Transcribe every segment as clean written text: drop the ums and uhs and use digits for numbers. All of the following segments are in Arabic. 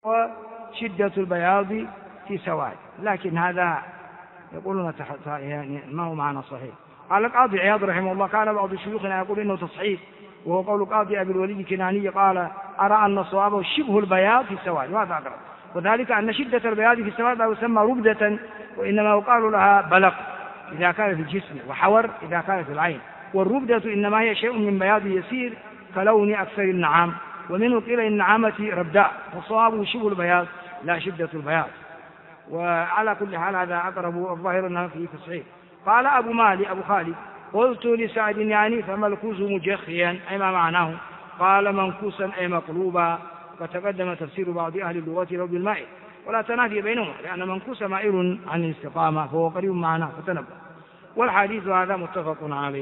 وشدة البياض في سواد، لكن هذا يقولون يعني ما هو معنى صحيح. قال القاضي عياض رحمه الله: كان بعض شيوخنا يقول إنه تصحيح، وهو قول قاضي أبي الوليد الكناني قال: أرى أن صوابه شبه البياض في السواد، وهذا أقرب، وذلك أن شدة البياض في السواد لا يسمى ربدة، وإنما يقال لها بلق إذا كان في الجسم، وحور إذا كان في العين، والربدة إنما هي شيء من بياض يسير كلون أكثر النعام، ومنه قيل إن النعامة رداء، وصوابه شبه البياض لا شدة البياض. وعلى كل حال هذا أقرب، الظاهر أنه فيه تصحيح. قال أبو خالد: قلت لسعد يعني فملكوز مجخيا أي ما معناه؟ قال: منكوسا أي مقلوبا. وتقدم تفسير بعض أهل اللغة له بالمائل، ولا تنافي بينهما، لأن منكوس مائل عن الاستقامة فهو قريب معناه، فتنبه. والحديث هذا متفق عليه.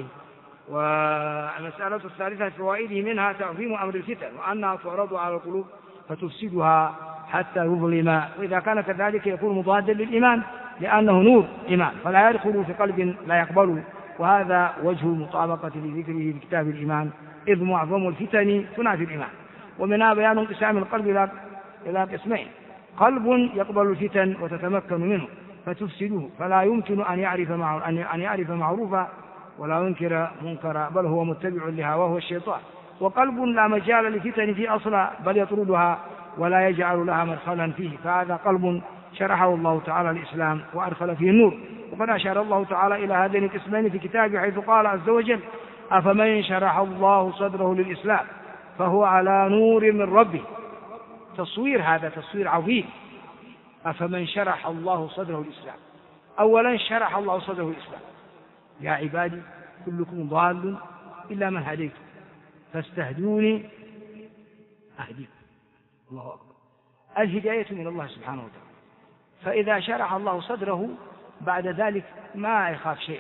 والمسألة الثالثة فوائده منها تعظيم أمر الفتن، وأنها تعرض على القلوب فتفسدها حتى يظلم، وإذا كان كذلك يكون مضادا للإيمان، لأنه نور إيمان فلا يدخل في قلب لا يقبل، وهذا وجه المطابقة لذكره في كتاب الإيمان، إذ معظم الفتن تنافي الإيمان. ومنها بيان انقسام القلب إلى قسمين: قلب يقبل الفتن وتتمكن منه فتفسده، فلا يمكن أن يعرف معروفا ولا ينكر منكرا، بل هو متبع لهواه الشيطان. وقلب لا مجال للفتن فيه أصلا، بل يطردها ولا يجعل لها مدخلا فيه، فهذا قلب شرحه الله تعالى الإسلام وأدخل فيه النور. وقد أشار الله تعالى إلى هذين القسمين في كتابه، حيث قال عز وجل: أفمن شرح الله صدره للإسلام فهو على نور من ربه. تصوير، هذا تصوير عظيم. أفمن شرح الله صدره للإسلام، أولا شرح الله صدره للإسلام: يا عبادي كلكم ضال إلا من هديته فاستهدوني أهديكم. الله أكبر. الهداية من الله سبحانه وتعالى، فإذا شرح الله صدره بعد ذلك ما يخاف شيئا،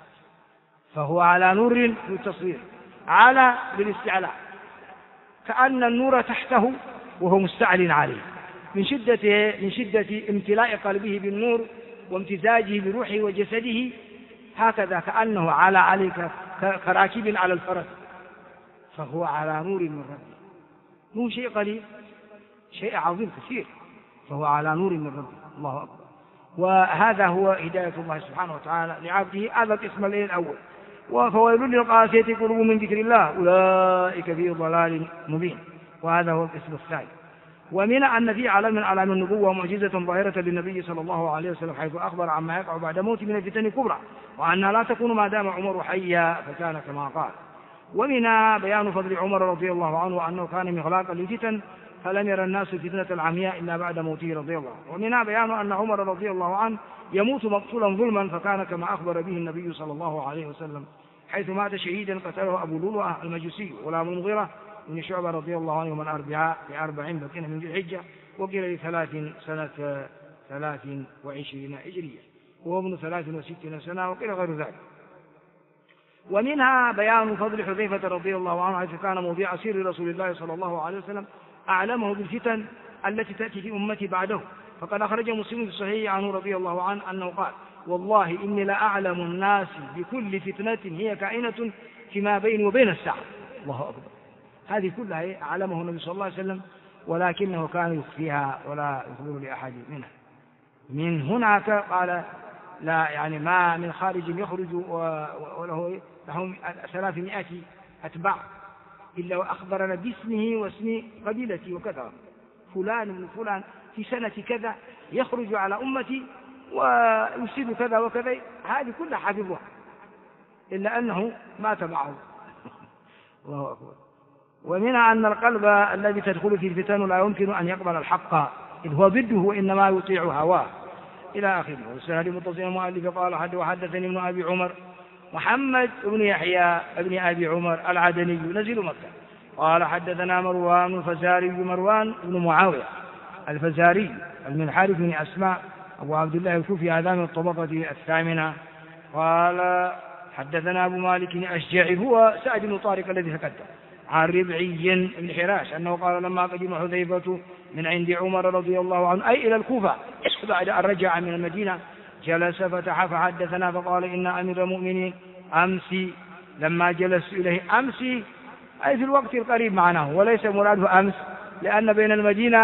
فهو على نور في التصوير، على بالاستعلاء، كأن النور تحته وهو مستعل عليه من شدة امتلاء قلبه بالنور وامتزاجه بروحه وجسده، هكذا كأنه عليك كراكب على الفرس، فهو على نور من ربه. مو شيء قليل، شيء عظيم كثير، فهو على نور من ربه. الله أكبر. وهذا هو هداية الله سبحانه وتعالى لعبده. هذا القسم الأول. فويل للقاسية قلوبهم من ذكر الله أولئك في ضلال مبين، وهذا هو القسم الثاني. ومن أن في علم من أعلام النبوة معجزة ظاهرة للنبي صلى الله عليه وسلم، حيث أخبر عما يقع بعد موته من الفتن الكبرى، وأنها لا تكون ما دام عمر حيا، فكان كما قال. ومنها بيان فضل عمر رضي الله عنه، وأنه كان مغلاقا للفتن فلم يرى الناس الفتنة العمياء إلا بعد موته رضي الله عنه. ومنها بيان أن عمر رضي الله عنه يموت مقتولا ظلما، فكان كما أخبر به النبي صلى الله عليه وسلم، حيث مات شهيدا قتله أبو لؤلؤة المجوسي غلام المغيرة بن شعبة رضي الله عنه من الأربعاء ب40 بقين من ذي الحجة، وقيل سنة 23 هجرية، وهو ابن 63 سنة، وقيل غير ذلك. ومنها بيان فضل حذيفة رضي الله عنه، حيث كان موضع سير رسول الله صلى الله عليه وسلم أعلمه بالفتن التي تأتي في أمتي بعده. فقد أخرج مسلم في الصحيح عنه رضي الله عنه أنه قال: والله إني لأعلم الناس بكل فتنة هي كائنة فيما بيني وبين الساعة. الله أكبر. هذه كلها أعلمه النبي صلى الله عليه وسلم، ولكنه كان يخفيها ولا يخبر لأحد منها. من هناك قال: لا يعني ما من خارج يخرج وله 300 أتباع إلا وأخبرنا باسمه واسم قبيلته وكذا، فلان من فلان في سنة كذا يخرج على أمتي ويفسد كذا وكذا. هذه كلها حافظها، إلا أنه مات معه. الله أكبر. ومنها أن القلب الذي تدخل فيه الفتن لا يمكن أن يقبل الحق إذ هو ضده، وإنما يطيع هواه إلى آخره. والسهل متصل المؤلف قال: وحدثني ابن أبي عمر محمد بن يحيى بن أبي عمر العدني نزل مكة قال: حدثنا مروان الفزاري مروان بن معاوية الفزاري المنحرف بن أسماء أبو عبد الله الكوفي، هذا من الطبقة الثامنة. قال: حدثنا أبو مالك الأشجعي هو سعد بن طارق الذي تقدم، عن ربعي بن حراش أنه قال: لما قدم حذيفة من عند عمر رضي الله عنه أي إلى الكوفة بعد أن رجع من المدينة جلس فتح فحدثنا فقال: إن أمير المؤمنين أمسي. لما جلس إليه أمسي أي في الوقت القريب معناه، وليس مراده أمس، لأن بين المدينة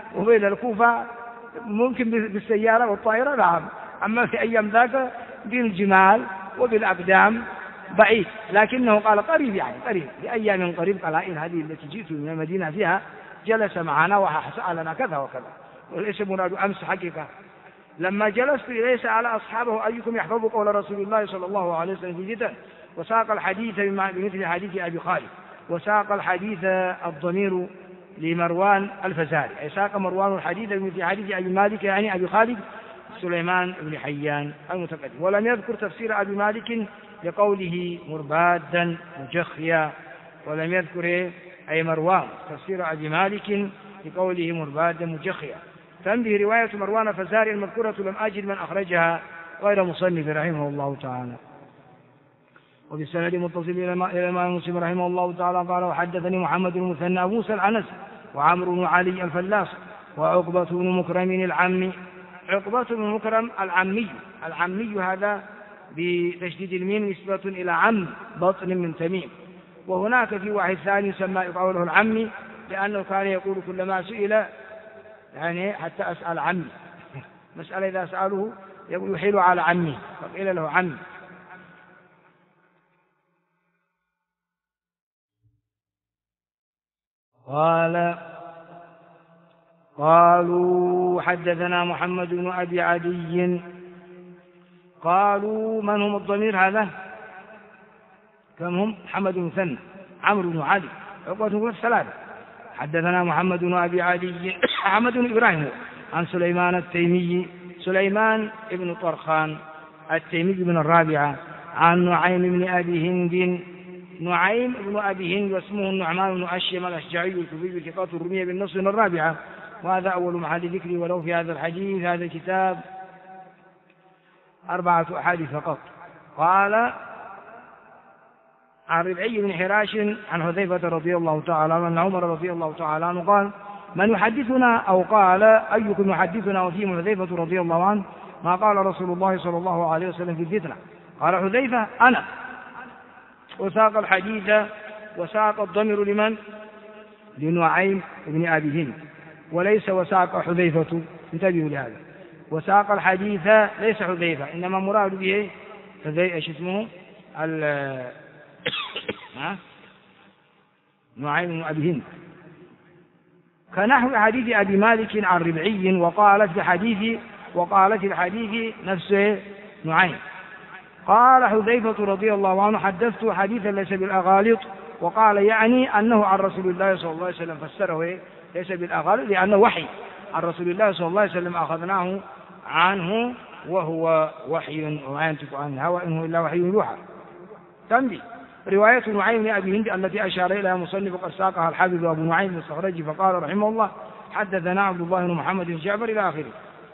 وبين الكوفة ممكن بالسيارة والطائرة نعم، أما في أيام ذاك بالجمال وبالأقدام بعيد، لكنه قال قريب يعني قريب بأيام قريب قلائل هذه التي جئت من المدينة فيها جلس معنا وسألنا كذا وكذا، وليس مراد أمس حقيقة. لما جلست إليه سأل أصحابه أيكم يحفظ قول رسول الله صلى الله عليه وسلم في الفتن، وساق الحديث بمثل حديث أبي خالد، وساق الحديث الضمير لمروان الفزاري، أي ساق مروان الحديث بمثل حديث أبي مالك يعني أبي خالد سليمان بن حيان المتقدم، ولم يذكر تفسير أبي مالك لقوله مربادا مجخيا، ولم يذكر أي مروان تفسير أبي مالك لقوله مربادا مجخيا. تنبه رواية مروان الفزاري المذكورة لم أجد من أخرجها غير مصنف رحمه الله تعالى. وبالسند متصل إلى الإمام مسلم رحمه الله تعالى قال وحدثني محمد بن المثنى أبو موسى العنزي وعمرو بن علي الفلاس وعقبة بن مكرم العمي. عقبة بن مكرم العمي هذا بتشديد الميم نسبة إلى عم بطن من تميم، وهناك في واحد ثاني يسمى قوله العمي لأنه كان يقول كلما سئل يعني حتى أسأل عمي مسألة إذا سأله يقول يحيل على عمي فقيل له عمي. قالوا حدثنا محمد بن أبي عدي. قالوا من هم الضمير هذا؟ كم هم؟ محمد بن مثنى عمرو بن علي عقبة بن ثلاثة. حدثنا محمد بن أبي عدي محمد بن إبراهيم عن سليمان التيمي سليمان بن طرخان التيمي بن الرابعة عن نعيم بن أبي هند نعيم بن أبي هند واسمه النعمان بن أشيم الأشجعي الكوفي ثقة الرمية بالنصر الرابعة، وهذا أول محل ذكري، ولو في هذا الحديث هذا الكتاب 4 أحاديث فقط. قال عن ربعي بن حراش عن حذيفة رضي الله تعالى عنه أن عمر رضي الله تعالى عنه قال من يحدثنا أو قال أيكم يحدثنا وفيهم حذيفة رضي الله عنه ما قال رسول الله صلى الله عليه وسلم في الفتنة. قال حذيفة أنا، وساق الحديث وساق الضمير لمن؟ لنعيم بن أبي هند وليس وساق حذيفة، انتبهوا لهذا، وساق الحديث ليس حذيفة إنما مراد به ايش اسمه نعيم بن أبي هند كنحو حديث أبي مالك عن ربعي وقالت الحديث نفسه نعيم. قال حذيفة رضي الله عنه حدثت حديثا ليس بالأغالط، وقال يعني أنه عن رسول الله صلى الله عليه وسلم، فسره ليس بالأغالط لأنه وحي عن رسول الله صلى الله عليه وسلم أخذناه عنه وهو وحي وما ينطق عن الهوى إن هو إلا وحي يوحى. تنبيه رواية نعيم بن أبي هند التي أشار إليها مصنف قد ساقها الحافظ أبو نعيم الصخرجي فقال رحمه الله حدثنا عبد الله بن محمد بن جعفر إلى آخره.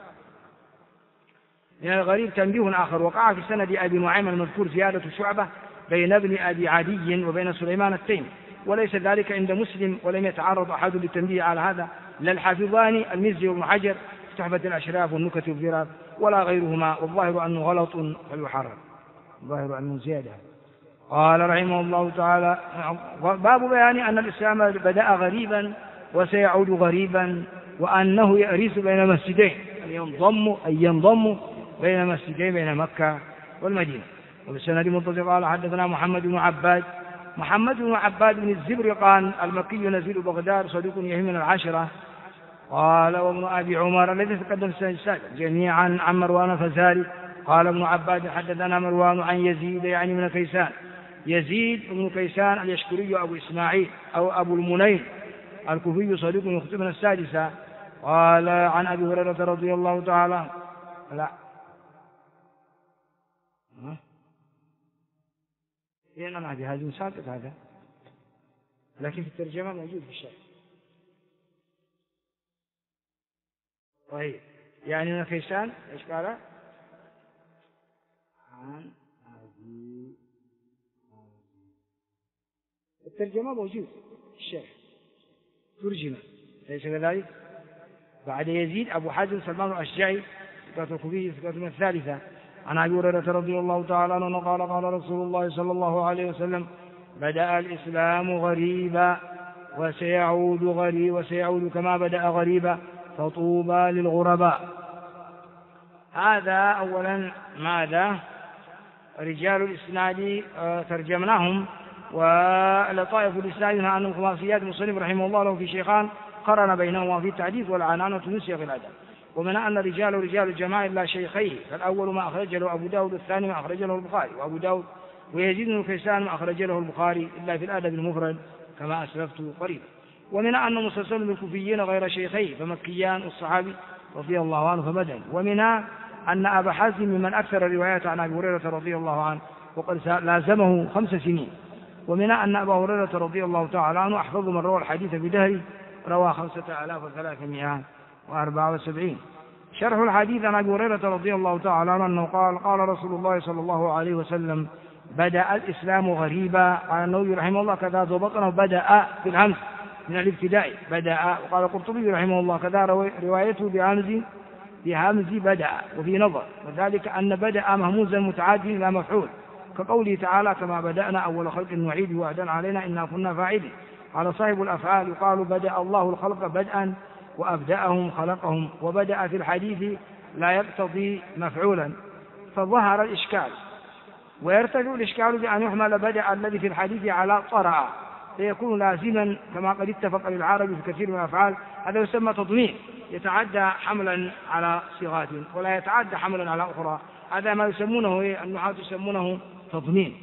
من الغريب تنبيه آخر وقع في سند أبي نعيم المذكور زيادة شعبة بين ابن أبي عدي وبين سليمان التيمي، وليس ذلك عند مسلم ولم يتعرض أحد للتنبيه على هذا لا الحافظان المزي وابن حجر في تحفة الأشراف والنكت والذراب ولا غيرهما، والظاهر أنه غلط فيحرر، الظاهر أنه زيادة. قال رحمه الله تعالى باب بيان أن الإسلام بدأ غريبا وسيعود غريبا وأنه يأريس بين مسجدين ينضم بين مسجدين بين مكة والمدينة. وبالسند متصل قال حدثنا محمد بن عباد بن الزبرقان المكي نزيل بغداد صدوق يهم من 10. قال وابن أبي عمر الذي تقدم السادس جميعا عن مروان الفزاري قال ابن عباد حدثنا مروان عن يزيد يعني من كيسان يزيد بن كيسان اليشكري أبو إسماعيل أو أبو المنين الكوفي صدوق يخطئ من 6. قال عن أبي هريرة رضي الله تعالى أنا هذه ساقط هذا لكن في الترجمة موجود في الشرح. طيب يعني من كيسان ايش قال؟ عن أبي الترجمة موجود في الشرح ترجمة ليس كذلك. بعد يزيد أبو حازم سلمان الأشجعي ثقة الكوفي ثقة من 3. عن أبي هريرة رضي الله تعالى عنه قال قال رسول الله صلى الله عليه وسلم بدأ الإسلام غريبا وسيعود كما بدأ غريبا فطوبى للغرباء. هذا أولا ماذا؟ رجال الإسناد ترجمناهم، ولطائف الإسناد عن الخماسيات المصنف رحمه الله له في شيخان قرن بينهما في التحديث والعنانة نسي في الأدب. ومن أن رجال الجماعة لا شيخيه، فالأول ما أخرج له أبو داود، والثاني ما أخرج له البخاري وأبو داود، ويزيد بن كيسان ما أخرج له البخاري إلا في الأدب المفرد كما أسلفت قريبا. ومن أن مسلسل بالكوفيين غير شيخيه، فمكيان والصحابي رضي الله عنه فمدني. ومنها أن أبا حازم ممن أكثر الروايات عن أبي هريرة رضي الله عنه وقد لازمه 5 سنين. ومنها أن أبا هريرة رضي الله تعالى عنه أحفظ من روى الحديث بدهره، روى 5374. شرح الحديث عن أبي هريرة رضي الله تعالى عنه أنه قال: قال رسول الله صلى الله عليه وسلم: بدأ الإسلام غريبا. قال النووي رحمه الله: كذا ضبطنا بدأ في الهمز من الابتداء بدأ. وقال القرطبي رحمه الله: كذا روايته بهمز بدأ وفي نظر، وذلك أن بدأ مهموزا متعادي إلى مفعول، كقوله تعالى: كما بدأنا أول خلق نعيده وعدا علينا إنا كنا فاعلين. على صاحب الأفعال يقال: بدأ الله الخلق بدءا وأبدأهم خلقهم. وبدأ في الحديث لا يقتضي مفعولا، فظهر الإشكال، ويرتفع الإشكال بأن يحمل بدأ الذي في الحديث على طرأ، فيكون لازما كما قد اتفق للعرب في كثير من الأفعال. هذا يسمى تضمين، يتعدى حملا على صيغات ولا يتعدى حملا على أخرى. هذا ما يسمونه النحاة يسمونه تضمين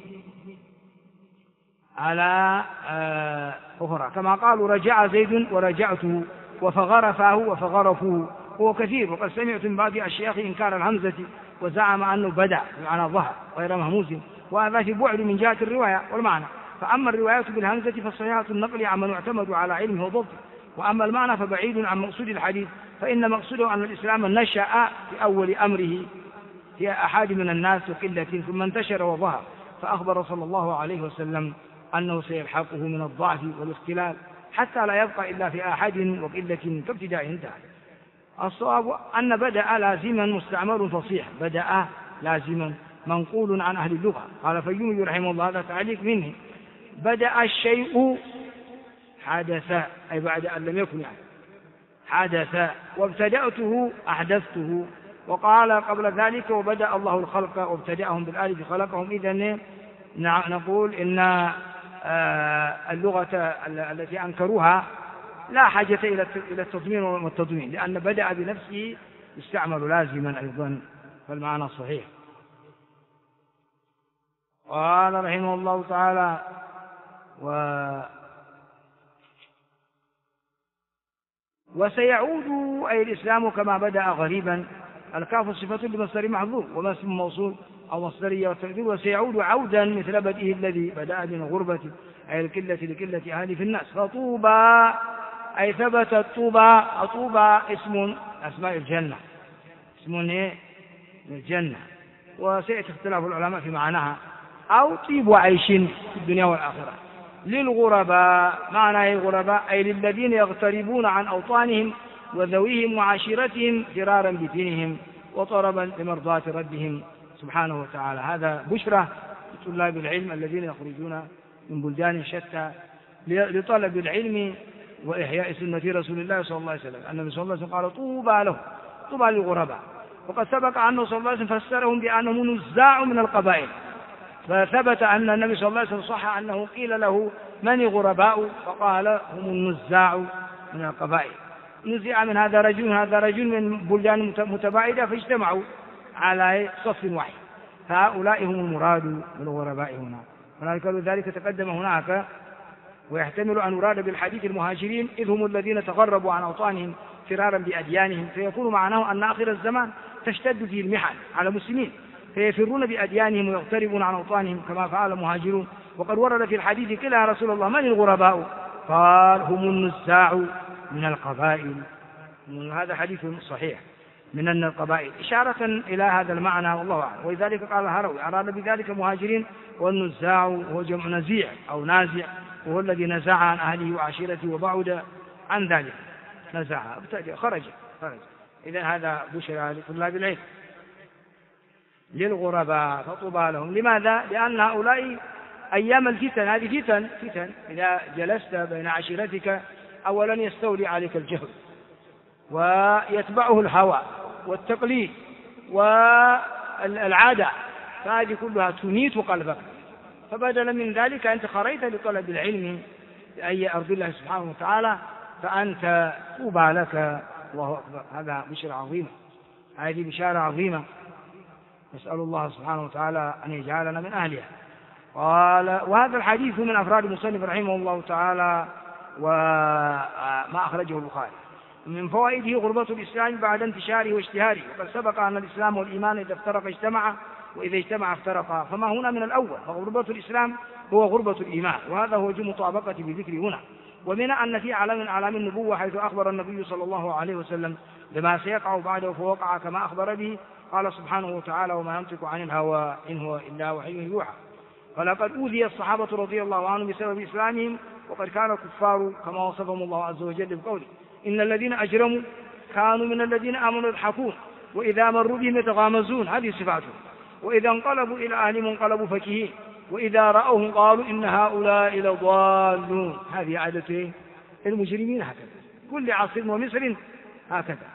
على أخرى، كما قالوا: رجع زيد ورجعته، وفغر فاه وفغرفوه. هو كثير، وقد سمعت من بعض الشيخ إنكار الهمزة وزعم أنه بدأ بمعنى ظهر غير مهموز، وهذا في بعد من جهة الرواية والمعنى. فأما الروايات بالهمزة فصحيحة النقل عمن يعتمد على علمه وضبطه، وأما المعنى فبعيد عن مقصود الحديث، فإن مقصوده أن الإسلام نشأ في أول أمره في أحد من الناس وقلة، ثم انتشر وظهر، فأخبر صلى الله عليه وسلم أنه سيلحقه من الضعف والاختلال حتى لا يبقى إلا في أحد وقلة كابتداء انتهى. الصواب أن بدأ لازما مستعمل فصيح، بدأ لازما منقول عن أهل اللغة. قال فيومي رحمه الله: هذا تعليق منه: بدأ الشيء حدث، أي بعد أن لم يكن يعني حدث، وابتدأته أحدثته. وقال قبل ذلك: وبدأ الله الخلق وابتدأهم بالآلف خلقهم. إذن نقول إن اللغة التي أنكروها لا حاجة إلى التضمين والتضمين، لأن بدأ بنفسه يستعمل لازما أيضا، فالمعنى صحيح. قال رحمه الله تعالى: وسيعود أي الإسلام كما بدأ غريبا. الكاف صفة لمصدر محذوف، وما اسم موصول أو مصدرية والتقدير. وسيعود عودا مثل بدئه الذي بدأ من غربة، أي القلة لقلة أهل في الناس. فطوبى أي ثبتت طوبى. طوبى اسم أسماء الجنة، اسم الجنة، وسيأتي اختلاف العلماء في معناها، أو طيب عيش في الدنيا والآخرة. للغرباء، معنى غرباء أي للذين يغتربون عن أوطانهم وذويهم وعشيرتهم فرارا بدينهم وطلبا لمرضاة ربهم سبحانه وتعالى. هذا بشرى لطلاب العلم الذين يخرجون من بلدان شتى لطلب العلم وإحياء سنة رسول الله صلى الله عليه وسلم. النبي صلى الله عليه وسلم قال: طوبى له، طوبى للغرباء. وقد سبق أنه صلى الله عليه وسلم فسرهم بأنهم نزاع من القبائل، فثبت أن النبي صلى الله عليه وسلم صح أنه قيل له: من غرباء؟ فقال: هم النزاع من القبائل. نزع من هذا رجل من بلدان متباعدة، فاجتمعوا على صف واحد، فهؤلاء هم المراد بالغرباء هنا. ولذلك تقدم هناك: ويحتمل أن يراد بالحديث المهاجرين، إذ هم الذين تغربوا عن أوطانهم فرارا بأديانهم، فيكون معناه أن آخر الزمان تشتد فيه المحن على المسلمين، فيفرون بأديانهم ويغتربون عن أوطانهم كما فعل المهاجرون. وقد ورد في الحديث: قيل يا رسول الله من الغرباء؟ قال: هم النزاع من القبائل. هذا حديث صحيح، من القبائل، إشارة إلى هذا المعنى والله أعلم. ولذلك قال الهروي: أراد بذلك مهاجرين، والنزاع هو جمع نزيع أو نازع، وهو الذي نزع عن أهله وعشيرته وبعد عن ذلك، نزع خرج. إذا هذا بشرى لطلاب العلم. للغرباء فطوبى لهم. لماذا؟ لأن هؤلاء أيام الفتن، هذه فتن إذا جلست بين عشيرتك أولا يستولي عليك الجهل، ويتبعه الهوى والتقليد والعادة، فهذه كلها تميت قلبك. فبدلا من ذلك أنت خرجت لطلب العلم بأي أرض الله سبحانه وتعالى، فأنت طوبى لك. الله أكبر، هذا بشرى عظيمة، هذه بشارة عظيمة، نسأل الله سبحانه وتعالى أن يجعلنا من أهلها. قال: وهذا الحديث من أفراد المصنف رحمه الله تعالى وما أخرجه البخاري. من فوائده غربة الإسلام بعد انتشاره واشتهاره، وقد سبق أن الإسلام والإيمان إذا افترق اجتمعا وإذا اجتمع افترقا، فما هنا من الأول، فغربة الإسلام هو غربة الإيمان، وهذا هو وجه مطابقة بذكر هنا. ومن أن في علم من أعلام النبوة حيث أخبر النبي صلى الله عليه وسلم بما سيقع بعده فوقع كما أخبر به، قال سبحانه وتعالى: وما ينطق عن الهوى إن هو إلا وحي يوحى. فلقد أوذي الصحابة رضي الله عنهم بسبب إسلامهم، وقد كان الكفار كما وصفهم الله عز وجل بقوله: إن الذين أجرموا كانوا من الذين آمنوا يضحكون وإذا مروا بهم يتغامزون، هذه صفاتهم، وإذا انقلبوا إلى أهلهم انقلبوا فكهين وإذا رأوهم قالوا إن هؤلاء لضالون. هذه عادة المجرمين، هكذا كل عصر ومصر هكذا.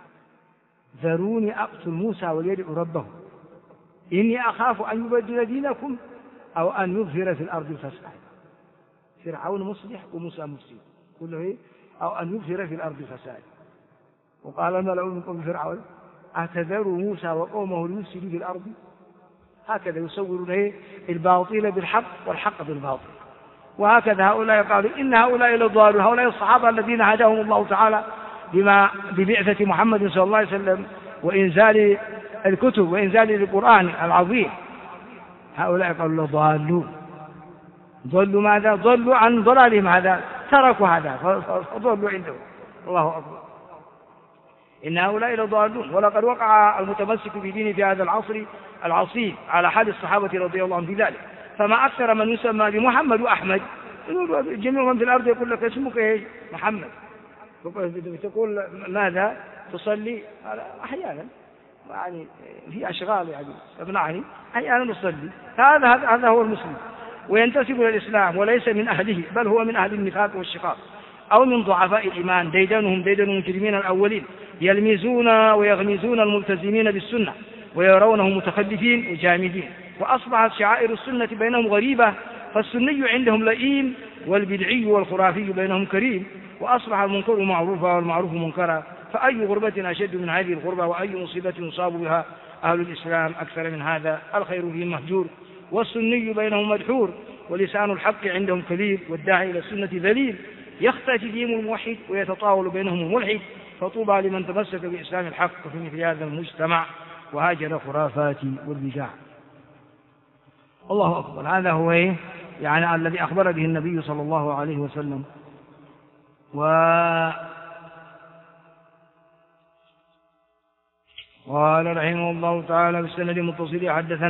ذروني أقتل موسى وليدع ربه إني أخاف أن يبدل دينكم أو أن يظهر في الأرض الفساد. فرعون مصلح وموسى مفسد كله، أو أن يظهر في الأرض الفساد. وقال الملأ من قوم فرعون: أتذر موسى وقومه ليفسدوا في الأرض. هكذا يصورون الباطل بالحق والحق بالباطل. وهكذا هؤلاء قالوا إن هؤلاء لضالون، هؤلاء الصحابة الذين هداهم الله تعالى ببعثة محمد صلى الله عليه وسلم وإنزال الكتب وإنزال القرآن العظيم، هؤلاء قالوا لضالون. ضلوا ماذا؟ ضلوا عن ضلالهم، هذا تركوا هذا فضلوا عندهم. الله أكبر، إن هؤلاء لضالون. ولقد وقع المتمسك بدينه في هذا العصر العصيب على حال الصحابة رضي الله عنهم في ذلك، فما أكثر من يسمى بمحمد وأحمد. جميع من في الأرض يقول لك اسمك إيش؟ محمد. تقول ماذا تصلي؟ أحيانا يعني في أشغال يعني تمنعني، أحيانا نصلي. هذا هو المسلم، وينتسب إلى الإسلام وليس من أهله، بل هو من أهل النفاق والشقاق أو من ضعفاء الإيمان. ديدنهم ديدن المجرمين الأولين، يلمزون ويغمزون الملتزمين بالسنة ويرونهم متخلفين وجامدين. وأصبحت شعائر السنة بينهم غريبة، فالسني عندهم لئيم والبدعي والخرافي بينهم كريم. وأصبح المنكر معروفا والمعروف منكرا، فأي غربة أشد من هذه الغربة، وأي مصيبة يصاب بها أهل الإسلام أكثر من هذا. الخير فيهم مهجور والسني بينهم مدحور، ولسان الحق عندهم كبير، والداعي إلى السنة ذليل. يختفي فيهم الموحد ويتطاول بينهم الملحد، فطوبى لمن تمسك بإسلام الحق في مثل هذا المجتمع وهاجر الخرافات والبدع. الله أكبر. هذا هو يعني الذي أخبر به النبي صلى الله عليه وسلم. قال رحمه الله تعالى بالسند المتصل: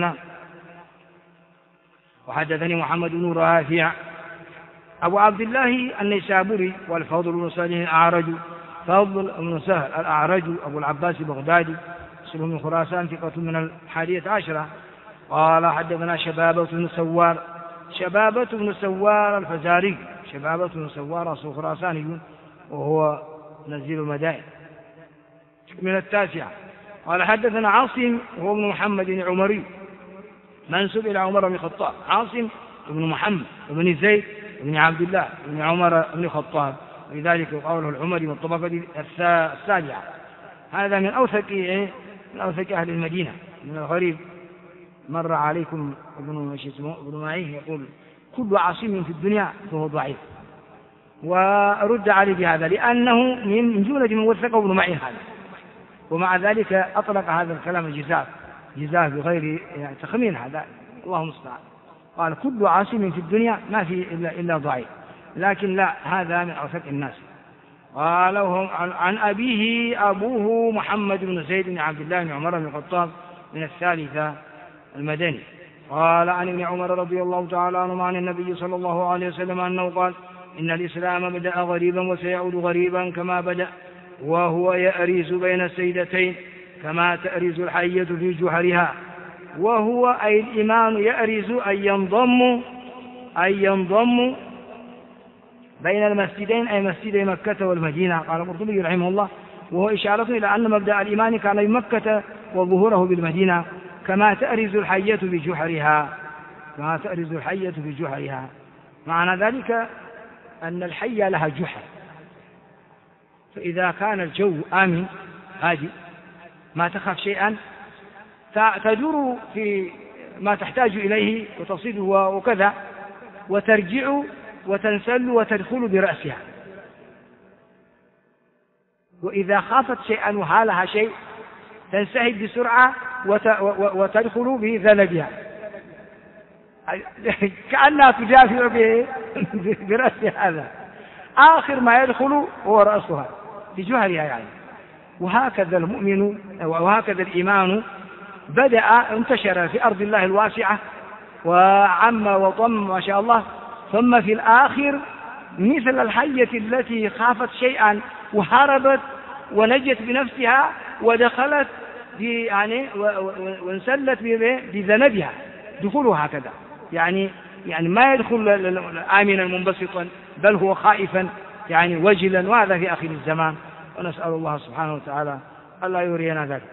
وحدثني محمد بن رافع أبو عبد الله النيسابوري، والفضل بن سهل الأعرج، فضل بن سهل الأعرج أبو العباس البغدادي، أصله من خراسان، ثقة من 11. قال حدثنا شبابة بن سوار الفزاري، شبابة بن سوار أصله خراساني وهو نزيل المدائن من 9. قال حدثنا عاصم وهو ابن محمد العمري منسوب إلى عمر بن الخطاب، عاصم بن محمد بن زيد بن عبد الله بن عمر بن الخطاب، ولذلك قوله العمري من الطبقة 7. هذا من أوثق أهل المدينة. من الغريب مر عليكم ابن معين يقول: كل عاصم في الدنيا فهو ضعيف، ورد عليه بهذا لأنه من جملة من وثقه ابن معين هذا، ومع ذلك أطلق هذا الكلام جزاف بغير يعني تخمين، هذا الله المستعان. قال: كل عاصم في الدنيا ما في إلا ضعيف، لكن لا، هذا من أوثق الناس. قال عن أبوه محمد بن زيد بن عبد الله بن عمر بن الخطاب من 3 المدني. قال عن ابن عمر رضي الله تعالى عنه عن النبي صلى الله عليه وسلم أنه قال: إن الإسلام بدأ غريبا وسيعود غريبا كما بدأ، وهو يأرز بين السيدتين كما تأرز الحية في جحرها. وهو أي الإيمان يأرز أن ينضم بين المسجدين، أي مسجدي مكة والمدينة. قال القرطبي رحمه الله: وهو إشارة إلى أن مبدأ الإيمان كان بمكة وظهوره بالمدينة، كما تأرز الحية بجحرها. معنى ذلك أن الحية لها جحر، فإذا كان الجو آمن هادئ ما تخاف شيئا تدور في ما تحتاج إليه وتصيده وكذا، وترجع وتنسل وتدخل برأسها. وإذا خافت شيئا وهالها شيء تنسحب بسرعة وتدخل بذنبها، كأنها تدافع برأسها، هذا آخر ما يدخل هو رأسها بجهرها يعني. وهكذا المؤمن وهكذا الإيمان بدأ انتشر في أرض الله الواسعة وعم وضم ما شاء الله، ثم في الآخر مثل الحية التي خافت شيئا وهربت ونجت بنفسها ودخلت يعني وانسلت بذنبها دخولها هكذا، يعني ما يدخل آمنا منبسطا، بل هو خائفا يعني وجلا، وهذا في آخر الزمان، ونسأل الله سبحانه وتعالى ألا يرينا ذلك.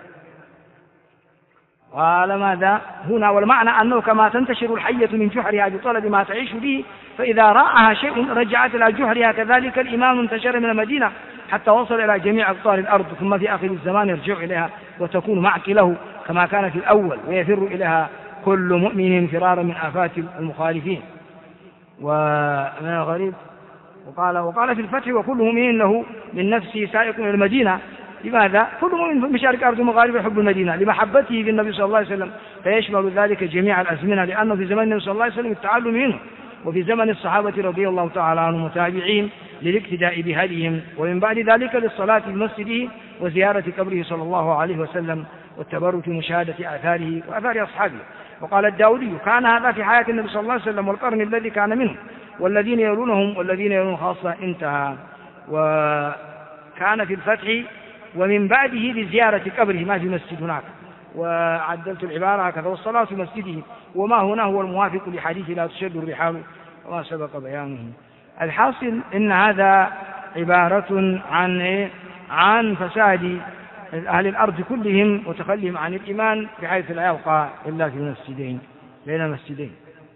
قال ماذا هنا؟ والمعنى أنه كما تنتشر الحية من جحرها بطلب ما تعيش به، فإذا رأها شيء رجعت إلى جحرها، كذلك الإيمان انتشر من المدينة حتى وصل إلى جميع أقطار الأرض، ثم في آخر الزمان يرجع إليها وتكون معك له كما كان في الأول، ويفر إليها كل مؤمن فرارا من آفات المخالفين ومن الغريب. وقال في الفتح: وكل مؤمن له من نفسه سائق إلى المدينة. لماذا؟ كل مؤمن في مشارق أرض المغاربة يحب المدينة لمحبته بالنبي صلى الله عليه وسلم، فيشمل ذلك جميع الأزمنة، لأنه في زمن النبي صلى الله عليه وسلم التعلم منه، وفي زمن الصحابة رضي الله تعالى عنهم وتابعين للاقتداء بهديهم، ومن بعد ذلك للصلاة في مسجده وزيارة قبره صلى الله عليه وسلم والتبرك مشاهدة آثاره وآثار أصحابه. وقال الداودي: كان هذا في حياة النبي صلى الله عليه وسلم والقرن الذي كان منه والذين يلونهم خاصة. انتهى. وكان في الفتح ومن بعده لزيارة قبره، ما في مسجد هناك، وعدلت العبارة هكذا: والصلاة في مسجده، وما هنا هو الموافق لحديث لا تشد الرحال وما سبق بيانه. الحاصل إن هذا عبارة عن فساد أهل الأرض كلهم وتخليهم عن الإيمان، بحيث لا يبقى إلا في مسجدين بين مسجدين.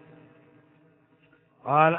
قال: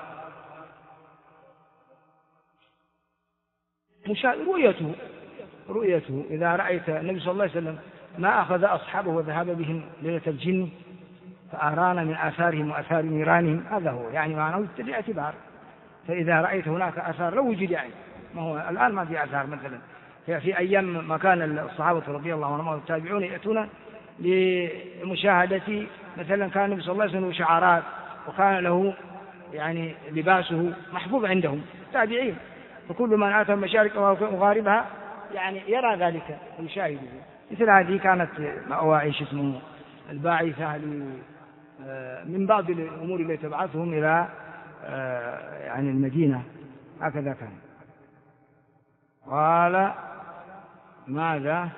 رؤيته إذا رأيت النبي صلى الله عليه وسلم ما أخذ أصحابه وذهب بهم ليلة الجن فأرانا من آثارهم وآثار نيرانهم، هذا هو يعني معناه الاعتبار. فإذا رأيت هناك آثار لو وجد يعني، ما هو الآن ما في آثار، مثلا في أيام ما كان الصحابة رضي الله عنهم والتابعون يأتون لمشاهدة، مثلا كان النبي صلى الله عليه وسلم شعارات، وكان له يعني لباسه محفوظ عندهم تابعين، فكل من أتى المشارق ومغاربها يعني يرى ذلك ويشاهده. مثل هذه كانت مأوى عيشة الباعثة من بعض الأمور التي تبعثهم إلى يعني المدينة، هكذا كان. قال: ماذا؟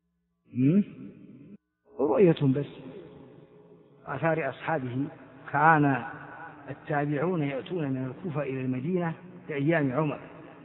رؤيتهم بس آثار أصحابه. كان التابعون يأتون من الكوفة إلى المدينة في أيام عمر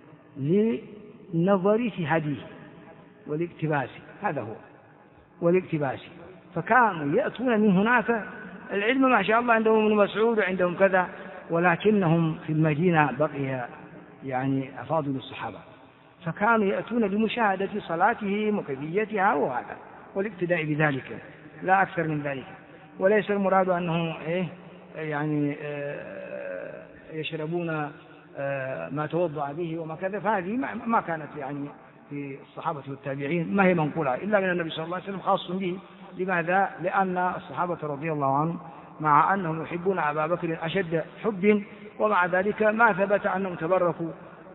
لنظر في هديه والاقتباس، هذا هو والاقتباس، فكانوا يأتون من هناك. العلم ما شاء الله عندهم ابن مسعود وعندهم كذا، ولكنهم في المدينة بقي يعني أفاضل الصحابة، فكانوا يأتون لمشاهدة صلاتهم وكيفيتها وهذا والاقتداء بذلك، لا أكثر من ذلك. وليس المراد أنهم يعني يشربون ما توضع به وما كذا، فهذه ما كانت يعني في الصحابة والتابعين، ما هي منقولة إلا من النبي صلى الله عليه وسلم خاص به. لماذا؟ لأن الصحابة رضي الله عنهم مع أنهم يحبون أبا بكر أشد حب، ومع ذلك ما ثبت أنهم تبركوا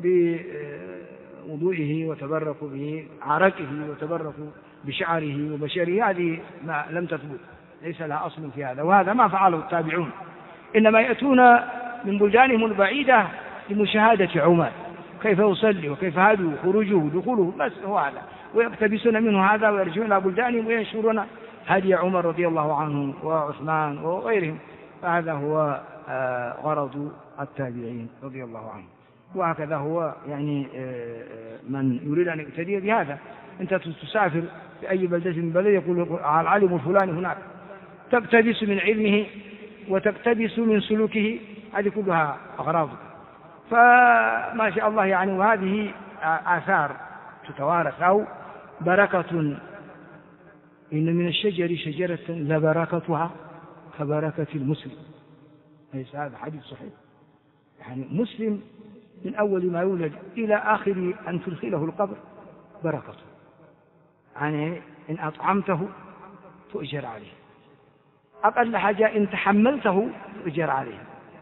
بوضوئه وتبركوا بعرقه وتبركوا بشعره وبشره، هذه ما لم تثبت، ليس لها أصل في هذا، وهذا ما فعله التابعون، إنما يأتون من بلدانهم البعيدة لمشاهدة عمر كيف يصلي وكيف هدوا خروجه ودخوله، بس هو هذا، ويقتبسون منه هذا ويرجعون إلى بلدانهم وينشرون هدي عمر رضي الله عنه وعثمان وغيرهم. فهذا هو غرض التابعين رضي الله عنهم. وهكذا هو يعني من يريد أن يقتدي بهذا. أنت تسافر في أي بلدة من بلد يقول العالم الفلاني هناك، تقتبس من علمه وتقتبس من سلوكه، هذه كلها أغراض. فما شاء الله يعني. وهذه آثار تتوارث أو بركة. إن من الشجر شجرة لبركتها كبركة المسلم. ليس هذا حديث صحيح؟ يعني مسلم من أول ما يولد إلى آخر أن تدخله القبر بركته. يعني إن أطعمته تؤجر عليه، أقل حاجة إن تحملته تؤجر عليه،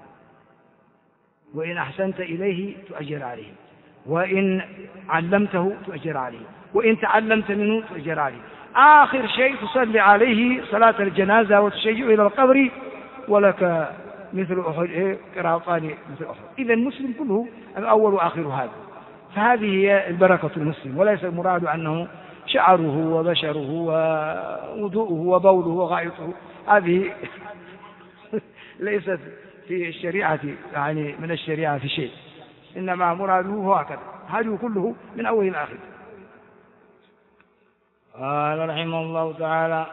وإن أحسنت إليه تؤجر عليه، وإن علمته تؤجر عليه، وإن تعلمت منه تؤجر عليه. آخر شيء تصلي عليه صلاة الجنازة وتشيع إلى القبر ولك مثل أحد قراطان مثل أحد. إذا المسلم كله الأول وآخر هذا. فهذه هي البركة المسلم، وليس المراد أنه شعره وبشره ووضوءه وبوله وغائطه، هذه ليست في الشريعة يعني من الشريعة في شيء، إنما مراده هو هكذا، هذا كله من أول إلى آخر. قال رحمه الله تعالى: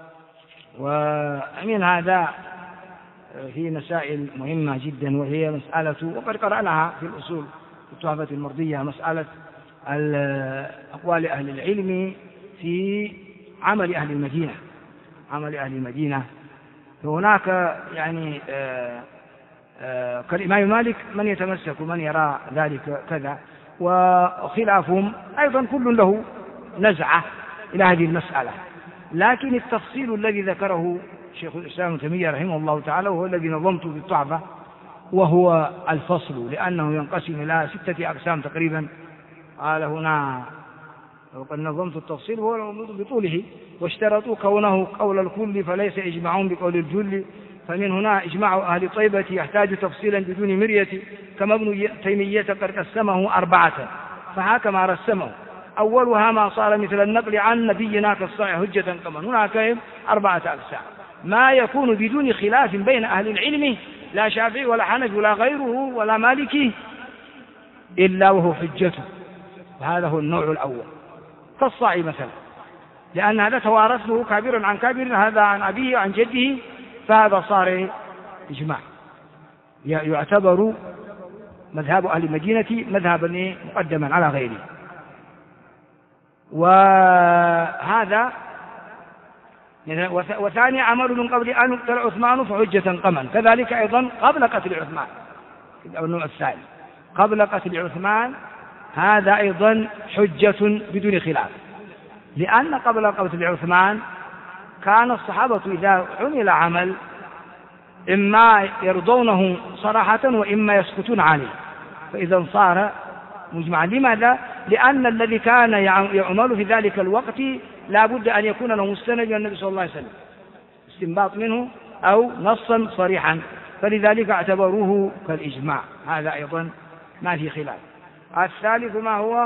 ومن هذا في مسائل مهمة جدا، وهي مسألة وقد قرأناها في الأصول في التحفة المرضية، مسألة أقوال أهل العلم في عمل أهل المدينة. عمل أهل المدينة فهناك يعني كالإمام مالك من يتمسك ومن يرى ذلك كذا، وخلافهم أيضا كل له نزعة إلى هذه المسألة. لكن التفصيل الذي ذكره شيخ الإسلام ابن تيمية رحمه الله تعالى، وهو الذي نظمته في التحفة، وهو الفصل، لأنه ينقسم إلى 6 أقسام تقريبا. قال هنا وقد نظمت التفصيل وهو بطوله: واشترطوا كونه قول الكل فليس إجماعهم بقول الجل، فمن هنا إجماع أهل طيبة يحتاج تفصيلا بدون مرية، كما ابن تيمية قد قسمه 4، فهكما رسمه: أولها ما صار مثل النقل عن نبينا كالصحيح حجة كمن. هناك 4 أقسام: ما يكون بدون خلاف بين أهل العلم، لا شافعي ولا حنفي ولا غيره ولا مالكي إلا وهو حجته، وهذا هو النوع الأول، كالصاعي مثلا، لأن هذا توارثه كابر عن كابر، هذا عن أبيه وعن جده، فهذا صار إجماع، يعتبر مذهب أهل المدينة مذهبا مقدما على غيره. وهذا وثاني عمل من قبل أن يقتل عثمان فحجة قمن، كذلك أيضا قبل قتل عثمان، النوع الثاني قبل قتل عثمان، هذا أيضا حجة بدون خلاف، لأن قبل قتل عثمان كان الصحابة إذا عمل عمل إما يرضونه صراحة وإما يسكتون عليه، فإذا صار مجمعا. لماذا؟ لأن الذي كان يعمل في ذلك الوقت لا بد أن يكون له مستند من النبي صلى الله عليه وسلم، استنباط منه أو نصا صريحا، فلذلك اعتبروه كالإجماع، هذا أيضا ما في خلاف. الثالث ما هو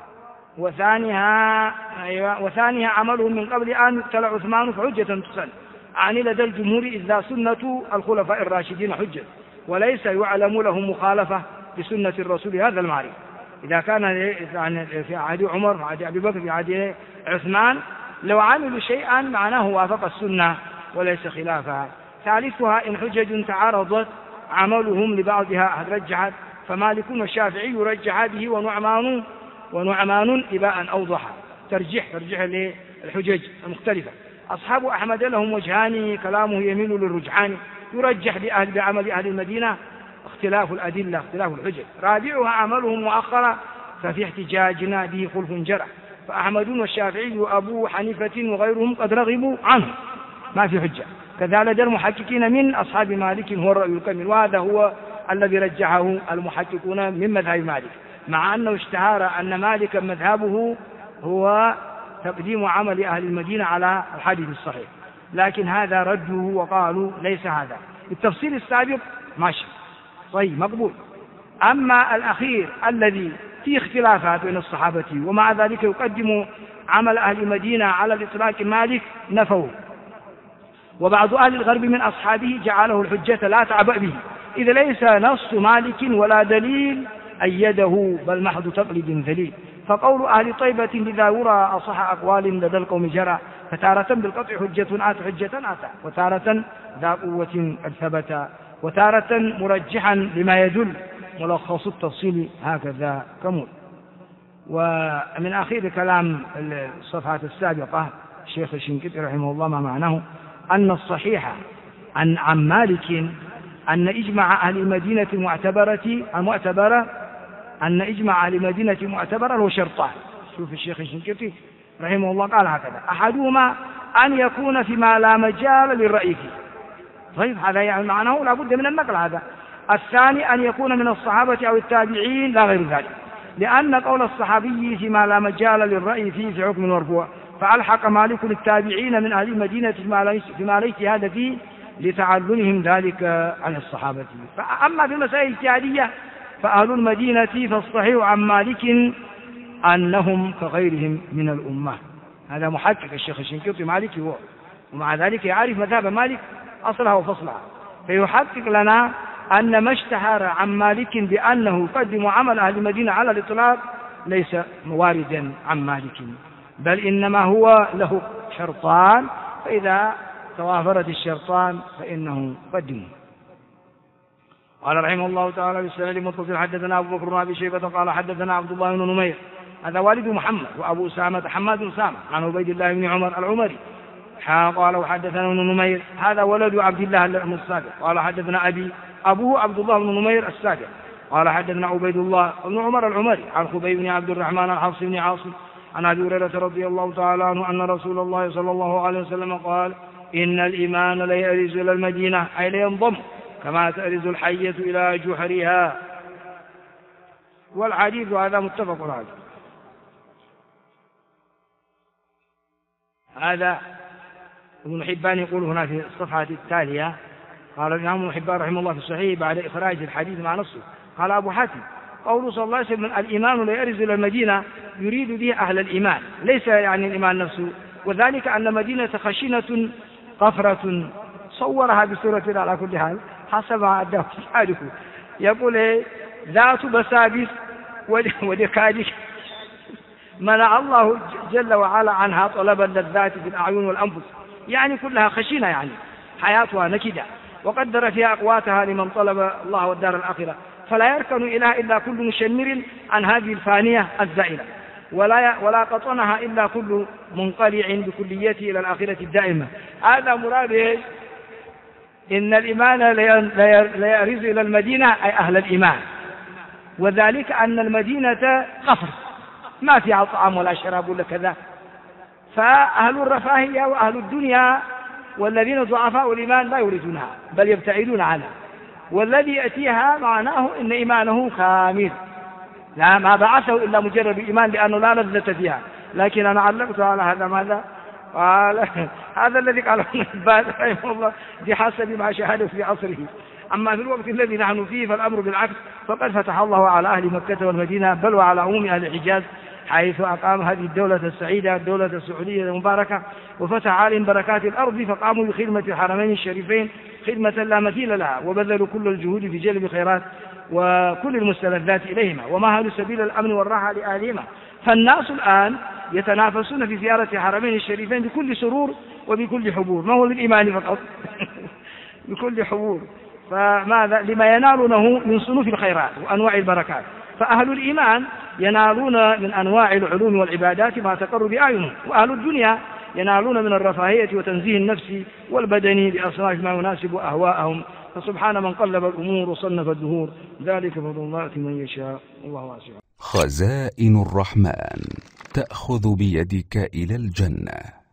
وثانيها عمله من قبل أن يقتل عثمان فحجة تسن، عن لدى الجمهور إذا سنة الخلفاء الراشدين حجة، وليس يعلم لهم مخالفة بسنة الرسول هذا المعرفة. إذا كان في عهد عمر في عهد أبي بكر في عهد عثمان لو عملوا شيئا معناه وافق السنة وليس خلافها. ثالثها إن حجج تعارضت عملهم لبعضها رجحت، فمالك والشافعي يرجح به ونعمان إباء أوضح، ترجح للحجج المختلفة. أصحاب أحمد لهم وجهان كلامه يميل للرجحان، يرجح بعمل أهل المدينة اختلاف الأدلة اختلاف الحجج. رابعها عملهم مؤخرا ففي احتجاجنا به خلف جرح، فأحمد والشافعي وأبو حنيفة وغيرهم قد رغبوا عنه ما في حجة. كذلك المحققين من أصحاب مالك هو الرأي الكامل، وهذا هو الذي رجحه المحققون من مذهب مالك، مع أنه اشتهر أن مالك مذهبه هو تقديم عمل أهل المدينة على الحديث الصحيح، لكن هذا رده وقالوا ليس هذا. التفصيل السابق ماشي طيب مقبول، أما الأخير الذي فيه اختلافات بين الصحابة ومع ذلك يقدم عمل أهل المدينة على الإطلاق مالك نفوه، وبعض أهل الغرب من أصحابه جعله الحجة لا تعبأ به، إذا ليس نص مالك ولا دليل أيده بل محض تقليد ذليل. فقول أهل طيبة لذا يرى أصح أقوال لدى القوم جرى، فتارة بالقطع حجة آتى، وتارة ذا قوة قد ثبت، وتارة مرجحا لما يدل، ملخص التفصيل هكذا كمول. ومن أخير كلام الصفحة السابقة الشيخ الشنقيطي رحمه الله ما معناه أن الصحيح عن مالك أن إجماع أهل المدينة المعتبرة أن إجماع أهل المدينة معتبرا هو شرطان. شوف الشيخ الشنقيطي رحمه الله قال هكذا: أحدهما أن يكون فيما لا مجال للرأي فيه. طيب هذا يعني معناه لا بد من النقل هذا. الثاني أن يكون من الصحابة أو التابعين لا غير ذلك، لأن قول الصحابي فيما لا مجال للرأي فيه في حكم مرفوع، فألحق مالك التابعين من أهل المدينة فيما ليس هذا فيه لتعلمهم ذلك عن الصحابة. فأما في المسائل الاجتهادية فأهل المدينة فالصحيح عن مالك أنهم كغيرهم من الأمة. هذا محقق الشيخ الشنقيطي مالكي هو، ومع ذلك يعرف مذهب مالك أصلها وفصلها، فيحقق لنا أن ما اشتهر عن مالك بأنه يقدم عمل أهل المدينة على الإطلاق ليس واردا عن مالك، بل إنما هو له شرطان، فإذا توافرت الشرطان فإنه قدمه. قال رحمه الله تعالى بالسند المتصل: حدثنا أبو بكر بن أبي شيبة قال حدثنا عبد الله بن نمير، هذا والد محمد، وأبو أسامة حماد بن أسامة عن عبيد الله بن عمر العمري قال وحدثنا ابن نمير، هذا ولد عبد الله السابق، قال حدثنا أبوه عبد الله بن نمير السابق قال حدثنا عبيد الله بن عمر العمري عن خبيب بن عبد الرحمن الحفص بن عاصم عن أبي هريرة رضي الله تعالى عنه أن رسول الله صلى الله عليه وسلم قال: إن الإيمان ليأرز إلى المدينة، أي لينضم كما تأرز الحية إلى جحرها. والحديث هذا متفق عليه. هذا ابن حبان يقول هنا في الصفحة التالية، قال الإمام ابن حبان رحمه الله في الصحيح بعد إخراج الحديث مع نصه: قال أبو حاتم: قوله صلى الله عليه وسلم الإيمان ليأرز إلى المدينة يريد به أهل الإيمان، ليس يعني الإيمان نفسه، وذلك أن مدينة خشنة قفرة، صورها بصورة على كل حال حسب ما أداه حاله، يقول ذات بسابس ودكادك منع الله جل وعلا عنها طلب اللذات في الأعين والأنفس، يعني كلها خشنة، يعني حياتها نكدة، وقدر فيها أقواتها لمن طلب الله والدار الآخرة، فلا يركن إليها إلا كل مشمر عن هذه الفانية الزائلة، ولا قطنها إلا كل منقلع بكليته إلى الآخرة الدائمة. هذا مراد إن الإيمان لا يرز إلى المدينة، أي أهل الإيمان، وذلك أن المدينة قفر ما فيها طعام ولا شراب ولا كذا، فأهل الرفاهية وأهل الدنيا والذين ضعفاء الإيمان لا يريدونها بل يبتعدون عنها، والذي يأتيها معناه إن إيمانه كامل، لا ما بعثه إلا مجرد الإيمان لأنه لا لذة فيها. لكن أنا علقت على هذا ماذا؟ قال هذا الذي قاله ابن حبان رحمه الله بحسب ما شاهده في عصره. أما في الوقت الذي نحن فيه فالأمر بالعكس، فقد فتح الله على أهل مكة والمدينة بل وعلى عموم أهل الحجاز، حيث أقام هذه الدولة السعيدة الدولة السعودية المباركة، وفتح عليهم بركات الأرض، فقاموا بخدمة الحرمين الشريفين خدمة لا مثيل لها، وبذلوا كل الجهود في جلب الخيرات وكل المستلذات إليهما، ومهدوا سبيل الأمن والراحة لأهلهما. فالناس الآن يتنافسون في زيارة الحرمين الشريفين بكل سرور وبكل حبور، ما هو للإيمان فقط بكل حبور، فماذا لما ينالونه من صنوف الخيرات وأنواع البركات. فأهل الإيمان ينالون من أنواع العلوم والعبادات ما تقر بأعينهم، وأهل الدنيا ينالون من الرفاهية وتنزيه النفس والبدن بأصناف ما يناسب أهواءهم. فسبحان من قلب الأمور وصنف الدهور، ذلك فضل الله من يشاء، الله واسع. خزائن الرحمن تأخذ بيدك إلى الجنة.